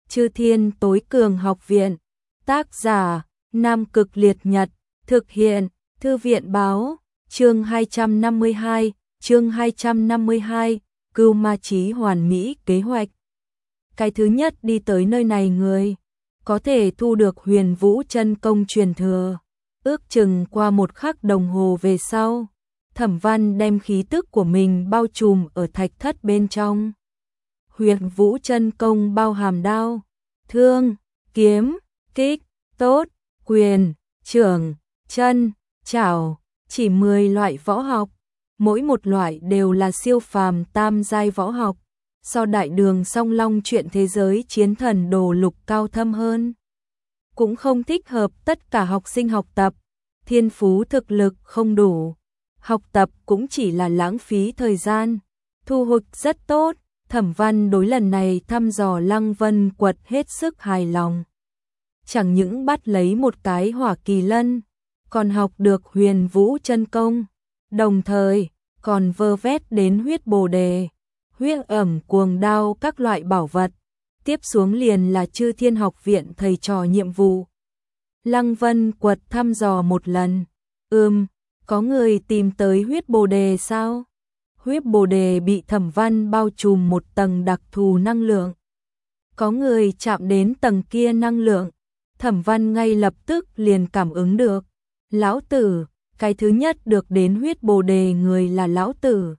Chư Thiên Tối Cường Học Viện. Tác giả: Nam Cực Liệt Nhật. Thực hiện: Thư viện báo. Chương 252, Cưu Ma Chí hoàn mỹ kế hoạch. Cái thứ nhất đi tới nơi này người có thể thu được Huyền Vũ chân công truyền thừa. Ước chừng qua 1 khắc đồng hồ về sau, Thẩm Văn đem khí tức của mình bao trùm ở thạch thất bên trong. Huyền Vũ chân công bao hàm đao, thương, kiếm, kích, tốt, quyền, chưởng, chân, chảo, chỉ 10 loại võ học, mỗi một loại đều là siêu phàm tam giai võ học, so Đại Đường Song Long truyện thế giới chiến thần đồ lục cao thâm hơn. Cũng không thích hợp tất cả học sinh học tập, thiên phú thực lực không đủ, học tập cũng chỉ là lãng phí thời gian. Thu hoạch rất tốt, Thẩm Văn đối lần này thăm dò Lăng Vân Quật hết sức hài lòng. Chẳng những bắt lấy một cái hỏa kỳ lân, còn học được Huyền Vũ chân công, đồng thời còn vơ vét đến huyết bồ đề, huyết ẩm cuồng đao các loại bảo vật. Tiếp xuống liền là Chư Thiên Học Viện thầy trò nhiệm vụ. Lăng Vân Quật thăm dò một lần. Có người tìm tới huyết bồ đề sao? Huyết bồ đề bị Thẩm Văn bao trùm một tầng đặc thù năng lượng. Có người chạm đến tầng kia năng lượng, Thẩm Văn ngay lập tức liền cảm ứng được. Lão tử, cái thứ nhất được đến huyết bồ đề người là lão tử.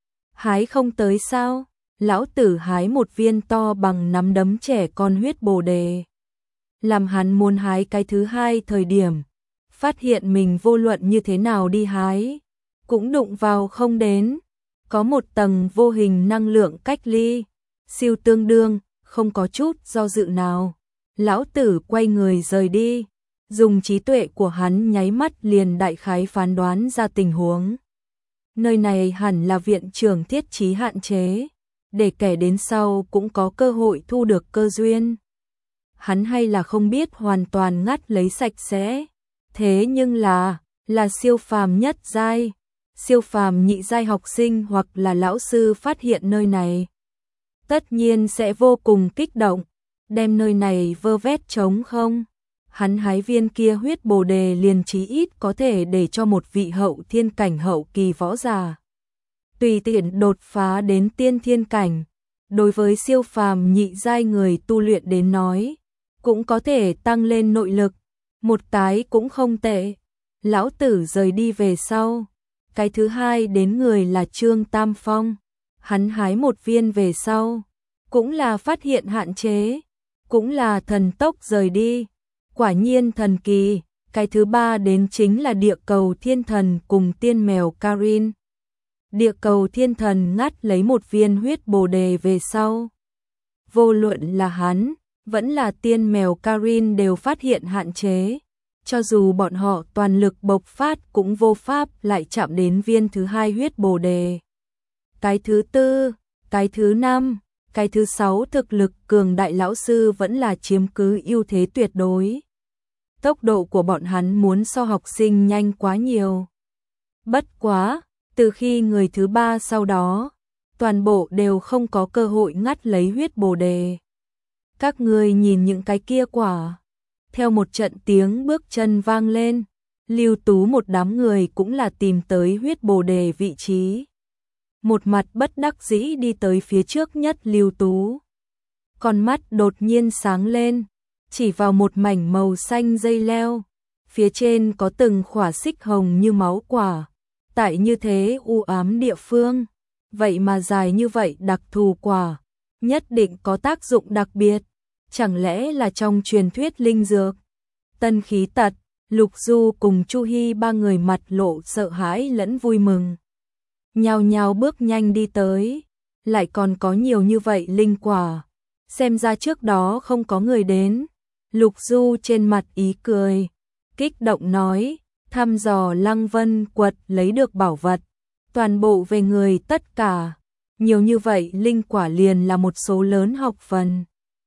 Hái không tới sao? Lão tử hái một viên to bằng nắm đấm trẻ con huyết bồ đề. Làm hắn muốn hái cái thứ hai thời điểm, phát hiện mình vô luận như thế nào đi hái, cũng đụng vào không đến. Có một tầng vô hình năng lượng cách ly, siêu tương đương, không có chút do dự nào. Lão tử quay người rời đi, dùng trí tuệ của hắn nháy mắt liền đại khái phán đoán ra tình huống. Nơi này hẳn là viện trưởng thiết trí hạn chế, để kẻ đến sau cũng có cơ hội thu được cơ duyên. Hắn hay là không biết hoàn toàn ngắt lấy sạch sẽ, thế nhưng là siêu phàm nhất giai, siêu phàm nhị giai học sinh hoặc là lão sư phát hiện nơi này, tất nhiên sẽ vô cùng kích động, đem nơi này vơ vét trống không. Hắn hái viên kia huyết bồ đề liền chí ít có thể để cho một vị hậu thiên cảnh hậu kỳ võ giả tùy tiện đột phá đến tiên thiên cảnh. Đối với siêu phàm nhị giai người tu luyện đến nói, cũng có thể tăng lên nội lực, một cái cũng không tệ. Lão tử rời đi về sau, cái thứ hai đến người là Trương Tam Phong. Hắn hái một viên về sau, cũng là phát hiện hạn chế, cũng là thần tốc rời đi. Quả nhiên thần kỳ. Cái thứ ba đến chính là địa cầu thiên thần cùng tiên mèo Karin. Địa cầu thiên thần ngắt lấy một viên huyết bồ đề về sau, vô luận là hắn, vẫn là tiên mèo Karin đều phát hiện hạn chế. Cho dù bọn họ toàn lực bộc phát cũng vô pháp lại chạm đến viên thứ hai huyết bồ đề. Cái thứ tư, cái thứ năm, cái thứ sáu thực lực cường đại lão sư vẫn là chiếm cứ ưu thế tuyệt đối. Tốc độ của bọn hắn muốn so học sinh nhanh quá nhiều. Bất quá, từ khi người thứ ba sau đó, toàn bộ đều không có cơ hội ngắt lấy huyết bồ đề. Các người nhìn những cái kia quả. Theo một trận tiếng bước chân vang lên, Lưu Tú một đám người cũng là tìm tới huyết bồ đề vị trí. Một mặt bất đắc dĩ đi tới phía trước nhất Lưu Tú. Con mắt đột nhiên sáng lên, chỉ vào một mảnh màu xanh dây leo, phía trên có từng khỏa xích hồng như máu quả. Tại như thế u ám địa phương, vậy mà dài như vậy đặc thù quả, nhất định có tác dụng đặc biệt. Chẳng lẽ là trong truyền thuyết linh dược? Tân Khí Tật, Lục Du cùng Chu Hy ba người mặt lộ sợ hãi lẫn vui mừng. Nhao nhao bước nhanh đi tới, lại còn có nhiều như vậy linh quả. Xem ra trước đó không có người đến. Lục Du trên mặt ý cười, kích động nói, thăm dò Lăng Vân Quật lấy được bảo vật, toàn bộ về người tất cả. Nhiều như vậy linh quả liền là một số lớn học phần.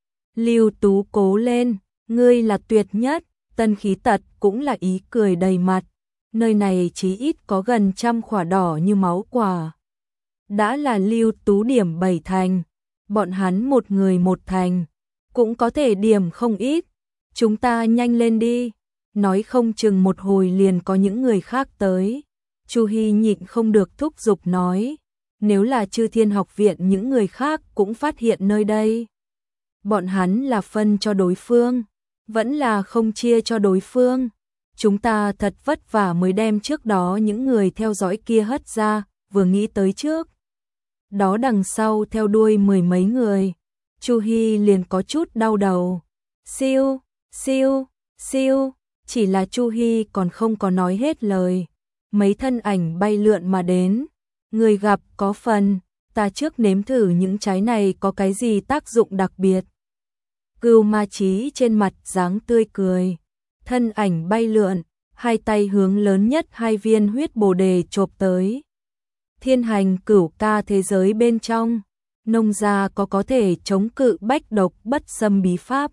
Lưu Tú cố lên, ngươi là tuyệt nhất. Tân Khí Tật cũng là ý cười đầy mặt. Nơi này chí ít có gần 100 khỏa đỏ như máu quả. Đã là Lưu Tú điểm 7 thành, bọn hắn một người một thành, cũng có thể điểm không ít. Chúng ta nhanh lên đi, nói không chừng một hồi liền có những người khác tới. Chu Hi nhịn không được thúc giục nói, nếu là Chư Thiên học viện những người khác cũng phát hiện nơi đây. Bọn hắn là phân cho đối phương, vẫn là không chia cho đối phương. Chúng ta thật vất vả mới đem trước đó những người theo dõi kia hất ra, vừa nghĩ tới trước. Đó đằng sau theo đuôi mười mấy người, Chu Hi liền có chút đau đầu. Siêu, siêu, siêu, chỉ là Chu Hi còn không có nói hết lời. Mấy thân ảnh bay lượn mà đến, người gặp có phần, ta trước nếm thử những trái này có cái gì tác dụng đặc biệt. Cưu Ma Chí trên mặt dáng tươi cười, thân ảnh bay lượn, hai tay hướng lớn nhất hai viên huyết bồ đề chộp tới. Thiên hành cửu ca thế giới bên trong, nông gia có thể chống cự bách độc bất xâm bí pháp.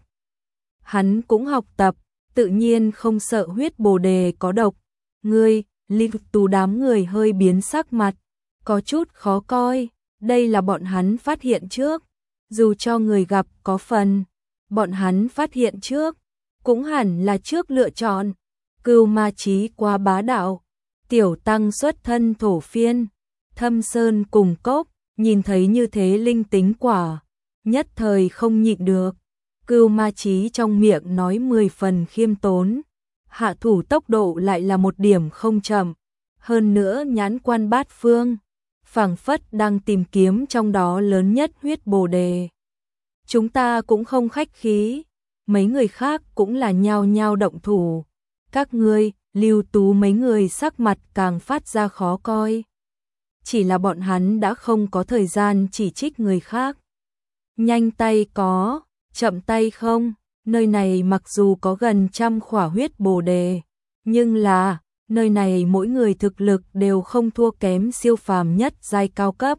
Hắn cũng học tập, tự nhiên không sợ huyết bồ đề có độc. Ngươi, Linh Tú đám người hơi biến sắc mặt, có chút khó coi, đây là bọn hắn phát hiện trước. Dù cho người gặp có phần, bọn hắn phát hiện trước, cũng hẳn là trước lựa chọn. Cưu Ma Chí quá bá đạo, tiểu tăng xuất thân thổ phiên, thâm sơn cùng cốc, nhìn thấy như thế linh tính quả, nhất thời không nhịn được. Cưu Ma Chí trong miệng nói 10 phần khiêm tốn, hạ thủ tốc độ lại là một điểm không chậm, hơn nữa nhãn quan bát phương, phảng phất đang tìm kiếm trong đó lớn nhất huyết bồ đề. Chúng ta cũng không khách khí, mấy người khác cũng là nhao nhao động thủ. Các ngươi, Lưu Tú mấy người sắc mặt càng phát ra khó coi. Chỉ là bọn hắn đã không có thời gian chỉ trích người khác. Nhanh tay có, chậm tay không, nơi này mặc dù có gần 100 khỏa huyết bồ đề, nhưng là, nơi này mỗi người thực lực đều không thua kém siêu phàm nhất giai cao cấp.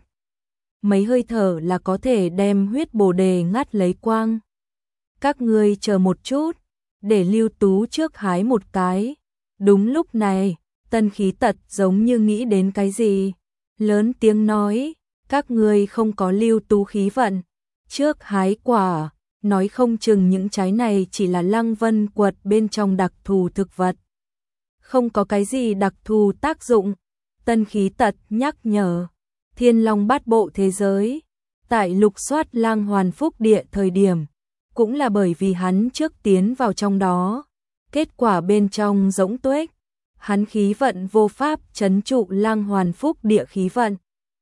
Mấy hơi thở là có thể đem huyết bồ đề ngắt lấy quang. Các ngươi chờ một chút, để Lưu Tú trước hái một cái. Đúng lúc này, Tân Khí Tật giống như nghĩ đến cái gì, lớn tiếng nói, các ngươi không có Lưu Tú khí vận, trước hái quả, nói không chừng những trái này chỉ là Lăng Vân quật bên trong đặc thù thực vật. Không có cái gì đặc thù tác dụng, Tân Khí Tật nhắc nhở. Thiên Long bát bộ thế giới, tại lục soát Lang Hoàn Phúc Địa thời điểm, cũng là bởi vì hắn trước tiến vào trong đó, kết quả bên trong rỗng tuếch, hắn khí vận vô pháp trấn trụ Lang Hoàn Phúc Địa khí vận.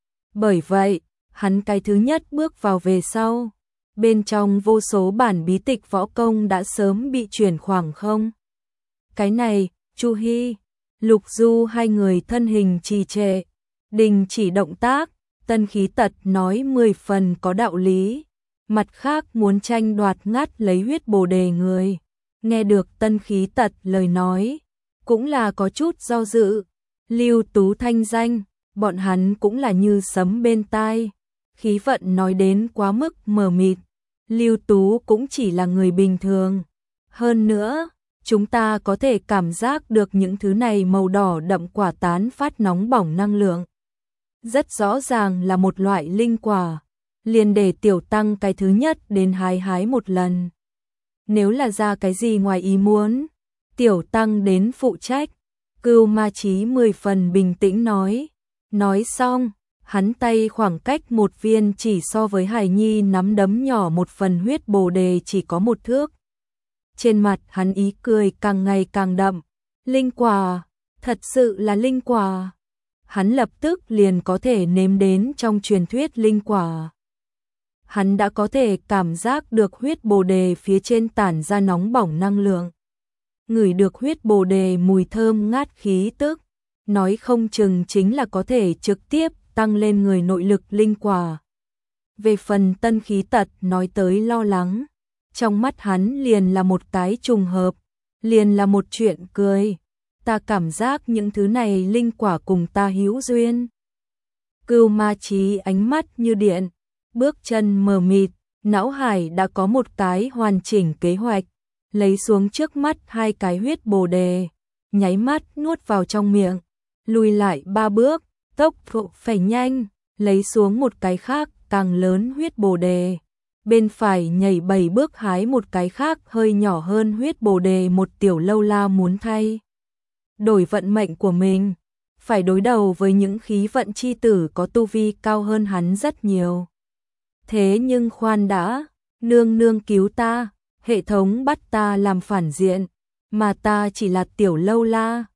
Bởi vậy, hắn cái thứ nhất bước vào về sau, bên trong vô số bản bí tịch võ công đã sớm bị chuyển khoảng không. Cái này, Chu Hi, Lục Du hai người thân hình trì trệ, đình chỉ động tác. Tân Khí Tật nói 10 phần có đạo lý, mặt khác muốn tranh đoạt ngắt lấy huyết bồ đề người. Nghe được Tân Khí Tật lời nói, cũng là có chút do dự. Lưu Tú thanh danh, bọn hắn cũng là như sấm bên tai. Khí vận nói đến quá mức mờ mịt, Lưu Tú cũng chỉ là người bình thường. Hơn nữa, chúng ta có thể cảm giác được những thứ này màu đỏ đậm quả tán phát nóng bỏng năng lượng. Rất rõ ràng là một loại linh quả, liền để tiểu tăng cái thứ nhất đến hái một lần. Nếu là ra cái gì ngoài ý muốn, tiểu tăng đến phụ trách. Cưu Ma Chí 10 phần bình tĩnh nói. Nói xong, hắn tay khoảng cách một viên chỉ so với hài nhi nắm đấm nhỏ một phần huyết bồ đề chỉ có 1 thước. Trên mặt hắn ý cười càng ngày càng đậm. Linh quả, thật sự là linh quả. Hắn lập tức liền có thể nếm đến trong truyền thuyết linh quả. Hắn đã có thể cảm giác được huyết bồ đề phía trên tản ra nóng bỏng năng lượng. Ngửi được huyết bồ đề mùi thơm ngát khí tức, nói không chừng chính là có thể trực tiếp tăng lên người nội lực linh quả. Về phần Tân Khí Tật nói tới lo lắng, trong mắt hắn liền là một cái trùng hợp, liền là một chuyện cười. Ta cảm giác những thứ này linh quả cùng ta hữu duyên. Cưu Ma Chí ánh mắt như điện, bước chân mờ mịt, não hải đã có một cái hoàn chỉnh kế hoạch, lấy xuống trước mắt 2 cái huyết bồ đề, nháy mắt nuốt vào trong miệng, lùi lại 3 bước, tốc độ phải nhanh, lấy xuống một cái khác càng lớn huyết bồ đề. bên phải nhảy 7 bước hái một cái khác hơi nhỏ hơn huyết bồ đề, một tiểu lâu la muốn thay đổi vận mệnh của mình, phải đối đầu với những khí vận chi tử có tu vi cao hơn hắn rất nhiều. Thế nhưng khoan đã, nương nương cứu ta, hệ thống bắt ta làm phản diện, mà ta chỉ là tiểu lâu la,